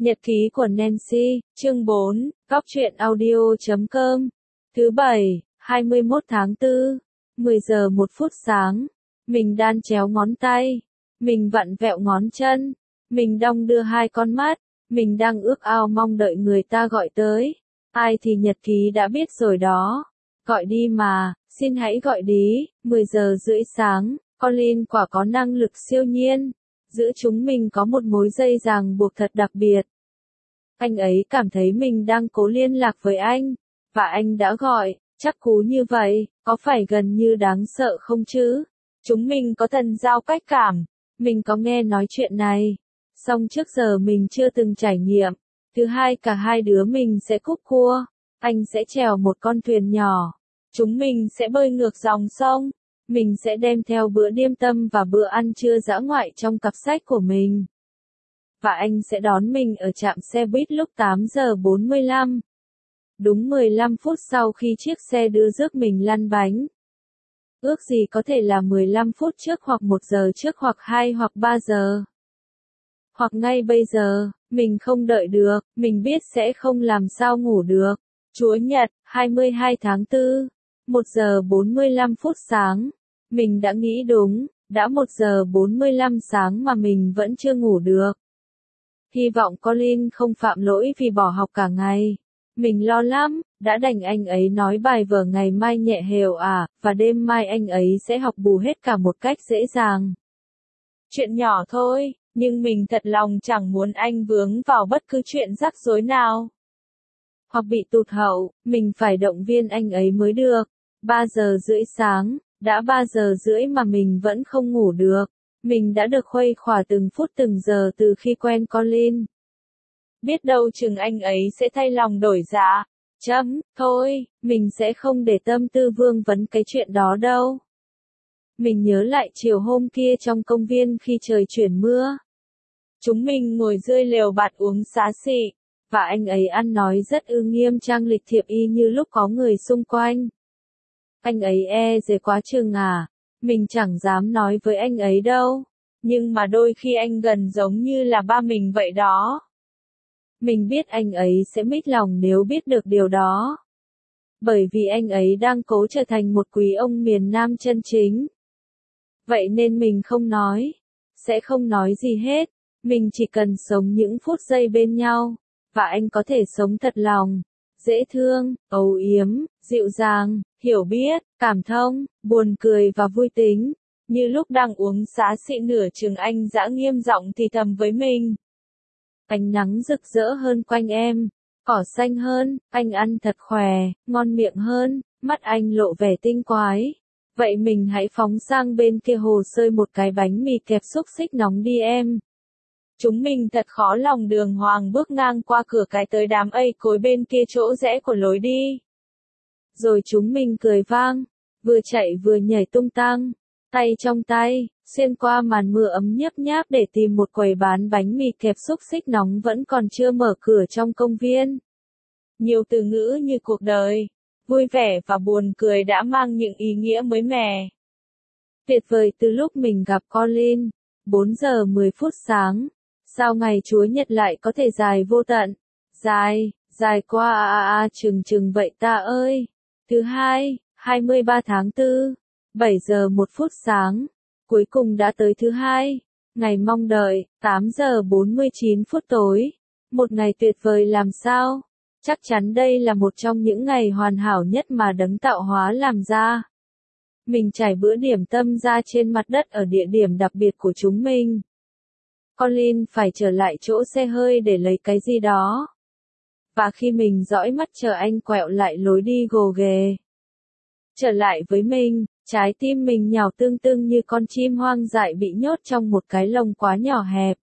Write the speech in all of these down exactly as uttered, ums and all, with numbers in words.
Nhật ký của Nancy, chương bốn, góc truyện audio chấm com. Thứ bảy, hai mươi mốt tháng tư, mười giờ một phút sáng. Mình đan chéo ngón tay. Mình vặn vẹo ngón chân. Mình đong đưa hai con mắt. Mình đang ước ao mong đợi người ta gọi tới. Ai thì nhật ký đã biết rồi đó. Gọi đi mà, xin hãy gọi đi. mười giờ rưỡi sáng, Colin quả có năng lực siêu nhiên. Giữa chúng mình có một mối dây ràng buộc thật đặc biệt. Anh ấy cảm thấy mình đang cố liên lạc với anh, và anh đã gọi, chắc cú như vậy, có phải gần như đáng sợ không chứ? Chúng mình có thần giao cách cảm, mình có nghe nói chuyện này, song trước giờ mình chưa từng trải nghiệm. Thứ hai cả hai đứa mình sẽ cúp cua, anh sẽ chèo một con thuyền nhỏ, chúng mình sẽ bơi ngược dòng sông, mình sẽ đem theo bữa điềm tâm và bữa ăn trưa dã ngoại trong cặp sách của mình. Và anh sẽ đón mình ở trạm xe buýt lúc tám giờ bốn mươi lăm. Đúng mười lăm phút sau khi chiếc xe đưa rước mình lăn bánh. Ước gì có thể là mười lăm phút trước hoặc một giờ trước hoặc hai hoặc ba giờ. Hoặc ngay bây giờ, mình không đợi được, mình biết sẽ không làm sao ngủ được. Chúa Nhật, hai mươi hai tháng tư, một giờ bốn mươi lăm phút sáng. Mình đã nghĩ đúng, đã một giờ bốn mươi lăm sáng mà mình vẫn chưa ngủ được. Hy vọng Colin không phạm lỗi vì bỏ học cả ngày. Mình lo lắm, đã đành anh ấy nói bài vở ngày mai nhẹ hều à, và đêm mai anh ấy sẽ học bù hết cả một cách dễ dàng. Chuyện nhỏ thôi, nhưng mình thật lòng chẳng muốn anh vướng vào bất cứ chuyện rắc rối nào. Hoặc bị tụt hậu, mình phải động viên anh ấy mới được. ba giờ rưỡi sáng, đã ba giờ rưỡi mà mình vẫn không ngủ được. Mình đã được khuây khỏa từng phút từng giờ từ khi quen Colin. Biết đâu chừng anh ấy sẽ thay lòng đổi dạ. Chấm, thôi, mình sẽ không để tâm tư vương vấn cái chuyện đó đâu. Mình nhớ lại chiều hôm kia trong công viên khi trời chuyển mưa. Chúng mình ngồi dưới lều bạt uống xá xị, và anh ấy ăn nói rất ư nghiêm trang lịch thiệp y như lúc có người xung quanh. Anh ấy e dè quá chừng à. Mình chẳng dám nói với anh ấy đâu, nhưng mà đôi khi anh gần giống như là ba mình vậy đó. Mình biết anh ấy sẽ mít lòng nếu biết được điều đó. Bởi vì anh ấy đang cố trở thành một quý ông miền Nam chân chính. Vậy nên mình không nói, sẽ không nói gì hết, mình chỉ cần sống những phút giây bên nhau, và anh có thể sống thật lòng, dễ thương, âu yếm, dịu dàng, hiểu biết, cảm thông, buồn cười và vui tính. Như lúc đang uống xá xị nửa chừng anh dã nghiêm giọng thì thầm với mình. Ánh nắng rực rỡ hơn quanh em, cỏ xanh hơn, anh ăn thật khỏe, ngon miệng hơn, mắt anh lộ vẻ tinh quái. Vậy mình hãy phóng sang bên kia hồ sơi một cái bánh mì kẹp xúc xích nóng đi em. Chúng mình thật khó lòng đường hoàng bước ngang qua cửa cái tới đám ây cối bên kia chỗ rẽ của lối đi. Rồi chúng mình cười vang, vừa chạy vừa nhảy tung tăng, tay trong tay, xuyên qua màn mưa ấm nhấp nháp để tìm một quầy bán bánh mì kẹp xúc xích nóng vẫn còn chưa mở cửa trong công viên. Nhiều từ ngữ như cuộc đời, vui vẻ và buồn cười đã mang những ý nghĩa mới mẻ. Tuyệt vời từ lúc mình gặp Colin, bốn giờ mười phút sáng, sao ngày Chúa Nhật lại có thể dài vô tận, dài, dài qua a a a chừng chừng vậy ta ơi. Thứ hai, hai mươi ba tháng tư, bảy giờ một phút sáng, cuối cùng đã tới thứ hai, ngày mong đợi, tám giờ bốn mươi chín phút tối, một ngày tuyệt vời làm sao, chắc chắn đây là một trong những ngày hoàn hảo nhất mà đấng tạo hóa làm ra. Mình trải bữa điểm tâm ra trên mặt đất ở địa điểm đặc biệt của chúng mình. Colin phải trở lại chỗ xe hơi để lấy cái gì đó. Và khi mình dõi mắt chờ anh quẹo lại lối đi gồ ghề. Trở lại với mình, trái tim mình nhào tương tương như con chim hoang dại bị nhốt trong một cái lồng quá nhỏ hẹp.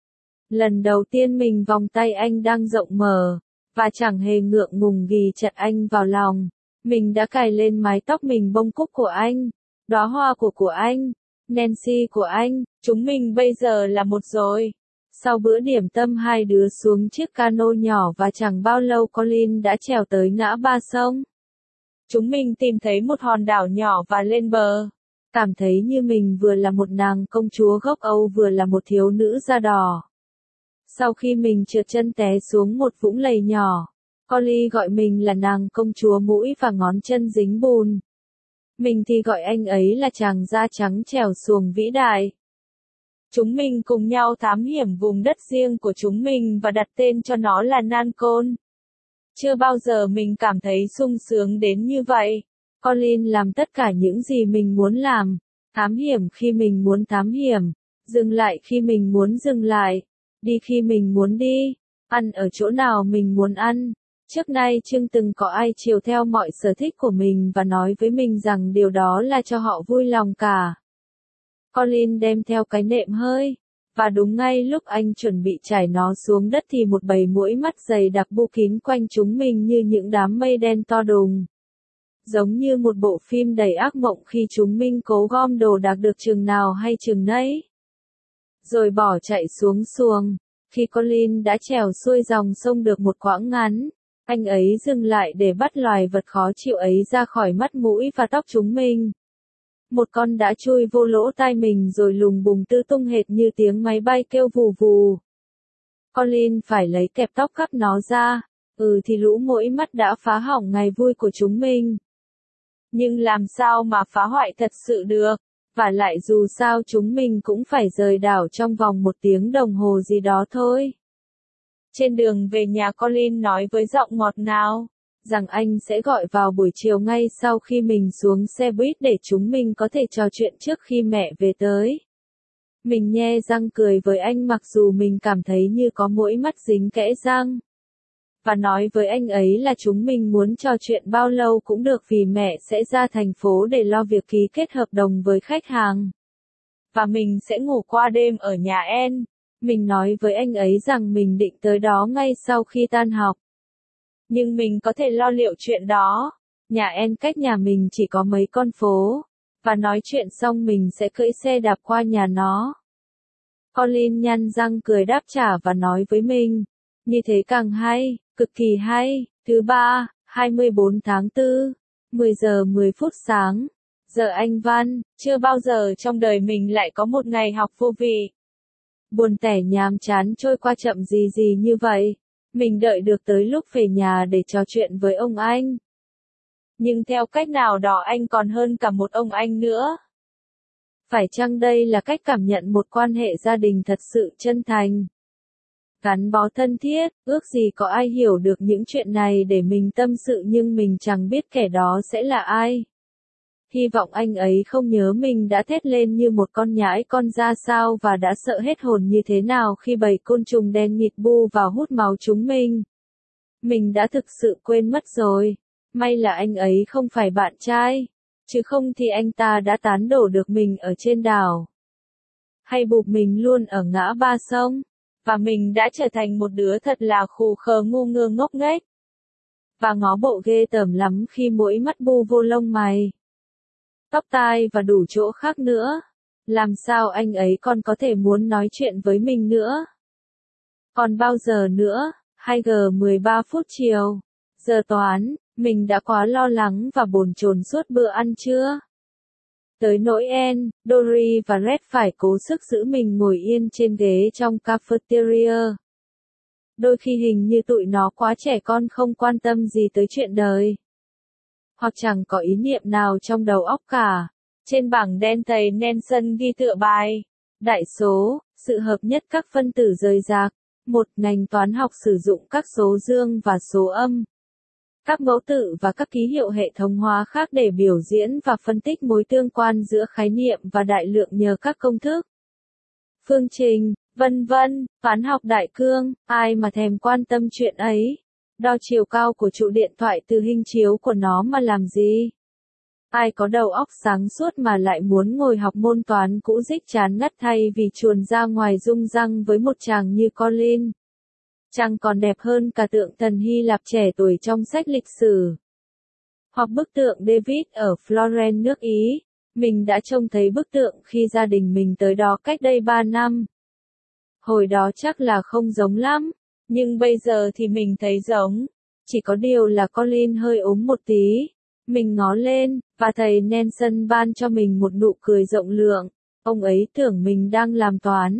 Lần đầu tiên mình vòng tay anh đang rộng mở, và chẳng hề ngượng ngùng ghi chặt anh vào lòng. Mình đã cài lên mái tóc mình bông cúc của anh, đóa hoa của của anh, Nancy của anh, chúng mình bây giờ là một rồi. Sau bữa điểm tâm hai đứa xuống chiếc cano nhỏ và chẳng bao lâu Colin đã trèo tới ngã ba sông. Chúng mình tìm thấy một hòn đảo nhỏ và lên bờ. Cảm thấy như mình vừa là một nàng công chúa gốc Âu vừa là một thiếu nữ da đỏ. Sau khi mình trượt chân té xuống một vũng lầy nhỏ, Colin gọi mình là nàng công chúa mũi và ngón chân dính bùn. Mình thì gọi anh ấy là chàng da trắng trèo xuồng vĩ đại. Chúng mình cùng nhau thám hiểm vùng đất riêng của chúng mình và đặt tên cho nó là Nancon. Chưa bao giờ mình cảm thấy sung sướng đến như vậy. Colin làm tất cả những gì mình muốn làm, thám hiểm khi mình muốn thám hiểm, dừng lại khi mình muốn dừng lại, đi khi mình muốn đi, ăn ở chỗ nào mình muốn ăn. Trước nay chưa từng có ai chiều theo mọi sở thích của mình và nói với mình rằng điều đó là cho họ vui lòng cả. Colin đem theo cái nệm hơi, và đúng ngay lúc anh chuẩn bị trải nó xuống đất thì một bầy muỗi mắt dày đặc bu kín quanh chúng mình như những đám mây đen to đùng. Giống như một bộ phim đầy ác mộng khi chúng mình cố gom đồ đạc được chừng nào hay chừng nấy. Rồi bỏ chạy xuống xuồng. Khi Colin đã trèo xuôi dòng sông được một quãng ngắn, anh ấy dừng lại để bắt loài vật khó chịu ấy ra khỏi mắt mũi và tóc chúng mình. Một con đã chui vô lỗ tai mình rồi lùng bùng tư tung hệt như tiếng máy bay kêu vù vù. Colin phải lấy kẹp tóc cắt nó ra, ừ thì lũ muỗi mắt đã phá hỏng ngày vui của chúng mình. Nhưng làm sao mà phá hoại thật sự được, và lại dù sao chúng mình cũng phải rời đảo trong vòng một tiếng đồng hồ gì đó thôi. Trên đường về nhà Colin nói với giọng ngọt ngào, rằng anh sẽ gọi vào buổi chiều ngay sau khi mình xuống xe buýt để chúng mình có thể trò chuyện trước khi mẹ về tới. Mình nhe răng cười với anh mặc dù mình cảm thấy như có muỗi mắt dính kẽ răng. Và nói với anh ấy là chúng mình muốn trò chuyện bao lâu cũng được vì mẹ sẽ ra thành phố để lo việc ký kết hợp đồng với khách hàng. Và mình sẽ ngủ qua đêm ở nhà En. Mình nói với anh ấy rằng mình định tới đó ngay sau khi tan học. Nhưng mình có thể lo liệu chuyện đó. Nhà En cách nhà mình chỉ có mấy con phố. Và nói chuyện xong mình sẽ cưỡi xe đạp qua nhà nó. Colin nhăn răng cười đáp trả và nói với mình. Như thế càng hay, cực kỳ hay. Thứ ba, hai mươi bốn tháng tư, mười giờ mười phút sáng. Giờ Anh văn, chưa bao giờ trong đời mình lại có một ngày học vô vị. Buồn tẻ nhàm chán trôi qua chậm gì gì như vậy. Mình đợi được tới lúc về nhà để trò chuyện với ông anh. Nhưng theo cách nào đó anh còn hơn cả một ông anh nữa. Phải chăng đây là cách cảm nhận một quan hệ gia đình thật sự chân thành? Gắn bó thân thiết, ước gì có ai hiểu được những chuyện này để mình tâm sự nhưng mình chẳng biết kẻ đó sẽ là ai. Hy vọng anh ấy không nhớ mình đã thét lên như một con nhãi con ra sao và đã sợ hết hồn như thế nào khi bầy côn trùng đen nghịt bu vào hút máu chúng mình. Mình đã thực sự quên mất rồi. May là anh ấy không phải bạn trai. Chứ không thì anh ta đã tán đổ được mình ở trên đảo. Hay bụp mình luôn ở ngã ba sông. Và mình đã trở thành một đứa thật là khù khờ ngu ngơ ngốc nghếch. Và ngó bộ ghê tởm lắm khi muỗi mắt bu vô lông mày, tóc tai và đủ chỗ khác nữa. Làm sao anh ấy còn có thể muốn nói chuyện với mình nữa? Còn bao giờ nữa? hai giờ mười ba phút chiều. Giờ toán, mình đã quá lo lắng và bồn chồn suốt bữa ăn trưa. Tới nỗi En, Dory và Red phải cố sức giữ mình ngồi yên trên ghế trong cafeteria. Đôi khi hình như tụi nó quá trẻ con không quan tâm gì tới chuyện đời. Hoặc chẳng có ý niệm nào trong đầu óc cả. Trên bảng đen thầy Nelson ghi tựa bài. Đại số, sự hợp nhất các phân tử rời rạc. Một ngành toán học sử dụng các số dương và số âm. Các mẫu tự và các ký hiệu hệ thống hóa khác để biểu diễn và phân tích mối tương quan giữa khái niệm và đại lượng nhờ các công thức, phương trình, vân vân. Toán học đại cương, ai mà thèm quan tâm chuyện ấy. Đo chiều cao của trụ điện thoại từ hình chiếu của nó mà làm gì? Ai có đầu óc sáng suốt mà lại muốn ngồi học môn toán cũ rích chán ngắt thay vì chuồn ra ngoài rung răng với một chàng như Colin. Chàng còn đẹp hơn cả tượng thần Hy Lạp trẻ tuổi trong sách lịch sử. Hoặc bức tượng David ở Florence nước Ý. Mình đã trông thấy bức tượng khi gia đình mình tới đó cách đây ba năm. Hồi đó chắc là không giống lắm, nhưng bây giờ thì mình thấy giống. Chỉ có điều là Colin hơi ốm một tí. Mình ngó lên, và thầy Nelson ban cho mình một nụ cười rộng lượng. Ông ấy tưởng mình đang làm toán.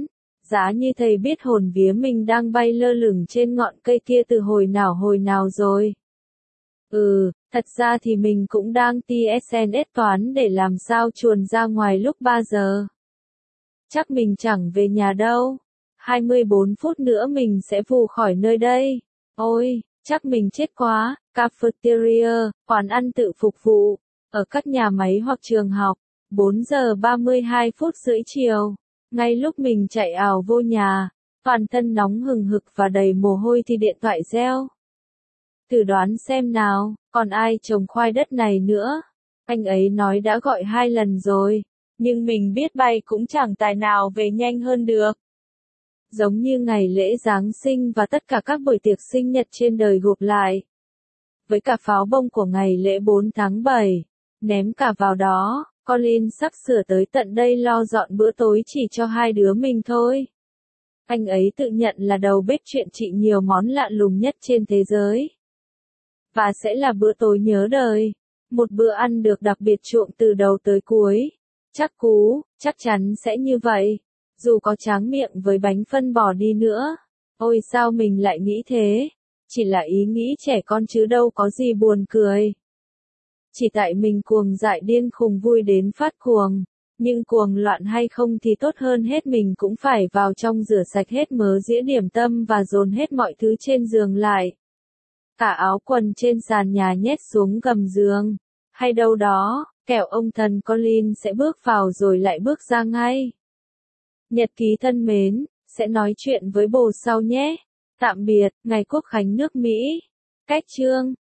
Giá như thầy biết hồn vía mình đang bay lơ lửng trên ngọn cây kia từ hồi nào hồi nào rồi. Ừ, thật ra thì mình cũng đang tê ét en ét toán để làm sao chuồn ra ngoài lúc ba giờ. Chắc mình chẳng về nhà đâu. hai mươi bốn phút nữa mình sẽ vù khỏi nơi đây. Ôi, chắc mình chết quá. Cafeteria, quán ăn tự phục vụ, ở các nhà máy hoặc trường học. bốn giờ ba mươi hai phút rưỡi chiều. Ngay lúc mình chạy ảo vô nhà, toàn thân nóng hừng hực và đầy mồ hôi thì điện thoại reo. Thử đoán xem nào, còn ai trồng khoai đất này nữa? Anh ấy nói đã gọi hai lần rồi, nhưng mình biết bay cũng chẳng tài nào về nhanh hơn được. Giống như ngày lễ Giáng sinh và tất cả các buổi tiệc sinh nhật trên đời gộp lại. Với cả pháo bông của ngày lễ bốn tháng bảy, ném cả vào đó, Colin sắp sửa tới tận đây lo dọn bữa tối chỉ cho hai đứa mình thôi. Anh ấy tự nhận là đầu bếp chuyện trị nhiều món lạ lùng nhất trên thế giới. Và sẽ là bữa tối nhớ đời. Một bữa ăn được đặc biệt chuộng từ đầu tới cuối. Chắc cú, chắc chắn sẽ như vậy. Dù có tráng miệng với bánh phân bò đi nữa. Ôi sao mình lại nghĩ thế? Chỉ là ý nghĩ trẻ con chứ đâu có gì buồn cười. Chỉ tại mình cuồng dại điên khùng vui đến phát cuồng. Nhưng cuồng loạn hay không thì tốt hơn hết mình cũng phải vào trong rửa sạch hết mớ dĩa điểm tâm và dồn hết mọi thứ trên giường lại. Cả áo quần trên sàn nhà nhét xuống gầm giường. Hay đâu đó, kẻo ông thần Colin sẽ bước vào rồi lại bước ra ngay. Nhật ký thân mến, sẽ nói chuyện với bồ sau nhé. Tạm biệt, ngày Quốc khánh nước Mỹ. Cách chương